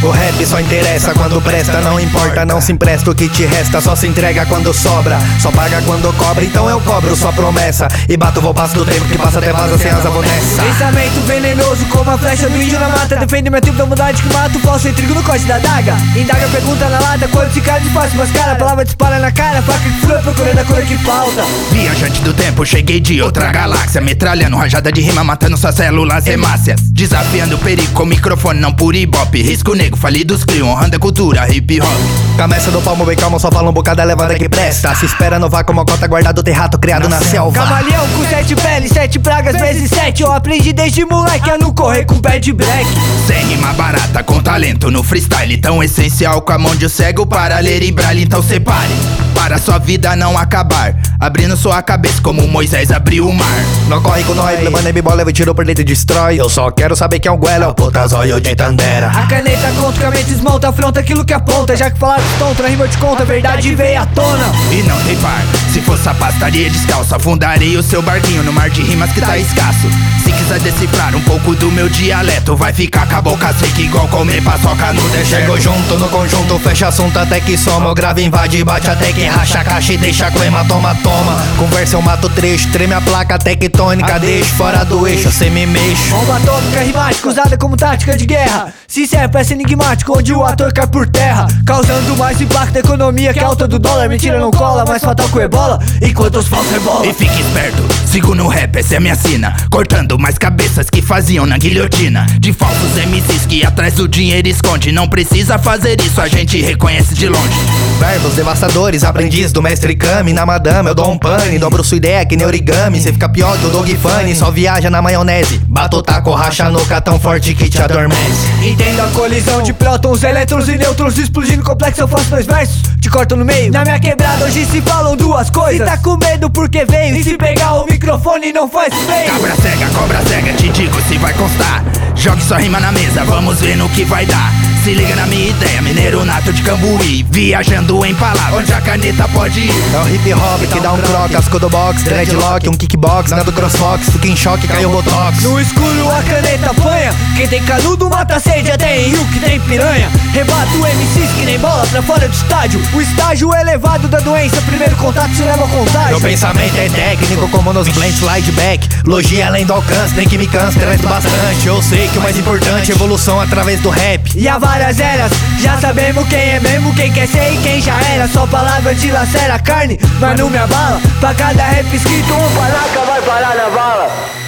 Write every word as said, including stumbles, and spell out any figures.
O rap só interessa quando presta, não importa, não se empresta o que te resta. Só se entrega quando sobra, só paga quando cobra. Então eu cobro sua promessa e bato o vou passo do tempo que passa até vaza sem asa, vou nessa. Pensamento venenoso como a flecha do índio na mata. Defende meu tempo da humildade que mata o falso intrigo no corte da adaga. Indaga, pergunta na lata, quando se cai despaço mascara. A palavra dispara na cara, faca que flui procurando a cor que falta. Viajante do tempo, cheguei de outra galáxia, metralhando rajada de rima, matando suas células hemácias. Desafiando o perigo com microfone, não por ibope. Risco negro, falidos crio, honrando a cultura hip hop. Cabeça do palmo bem calmo, só fala um bocado, é levada que presta. Se espera no vácuo, uma cota guardado, terrato criado na, na selva. Camaleão com sete peles, sete pragas vezes sete. Eu aprendi desde moleque a não correr com pé de black. Sem rima barata, com talento no freestyle tão essencial, com a mão de um cego para ler em braille. Então separe, para sua vida não acabar, abrindo sua cabeça como Moisés abriu o mar. Não corre com nós, levando a bola, leva tiro por dentro e destrói. Eu só quero saber quem é o Guelo, é o Potazóio de Tandera. A caneta contra, a mente desmonta, afronta aquilo que aponta. Já que falaram tonto, na rima eu te conto, a verdade veio à tona. E não tem par, se fosse a pastaria descalço, afundaria o seu barquinho no mar de rimas que tá escasso. Se quiser decifrar um pouco do meu dialeto, vai ficar com a boca seca igual comer paçoca no deserto. Chego junto no conjunto, fecha assunto até que soma. O grave invade, bate até que racha a caixa e deixa com hematoma, toma. Conversa eu mato trecho, treme a placa tectônica, deixo fora do eixo, cê me mexo. Bomba atômica rimática, usada como tática de guerra. Sincero, peça enigmático, onde o ator cai por terra, causando mais impacto da economia que a alta do dólar. Mentira não cola, mais fatal que o ebola, enquanto os falsos rebolam. E fique esperto, sigo no rap, essa é minha sina, cortando mais cabeças que faziam na guilhotina. De falsos M Cs que atrás do dinheiro esconde. Não precisa fazer isso, a gente reconhece de longe. Verbos devastadores, aprendiz do mestre Kami. Na madame eu dou um pane, dobro sua ideia que nem origami. Cê fica pior que o Dog Funny, só viaja na maionese. Bato o taco, racha nuca tão forte que te adormece. Entendo a colisão de prótons, elétrons e nêutrons explodindo complexo. Eu faço dois versos, te corto no meio. Na minha quebrada hoje se falam duas coisas. Se tá com medo porque veio, e se pegar o microfone não faz feio. Cabra cega, cobra cega, te digo se vai constar. Jogue sua rima na mesa, vamos ver no que vai dar. Se liga na minha ideia, mineiro nato de Cambuí, viajando em palavras, onde a caneta pode ir. É o hip hop que dá um croc, casco do box, dreadlock, um kickbox, nada do crossfox, fica em choque, caiu o botox. No escuro a caneta apanha, quem tem canudo mata sede, até em rio que tem piranha. Rebato M Cs que nem bola pra fora do estádio. O estágio elevado da doença, primeiro contato se leva ao contágio. Meu pensamento é técnico como nos blend slide back. Logia além do alcance, nem que me canse, treto bastante. Eu sei que o mais importante é evolução através do rap. E há várias eras, já sabemos quem é mesmo, quem quer ser e quem já era. Só palavra de lacera a carne, mas não me abala. Pra cada rap escrito, um panaca vai parar na bala.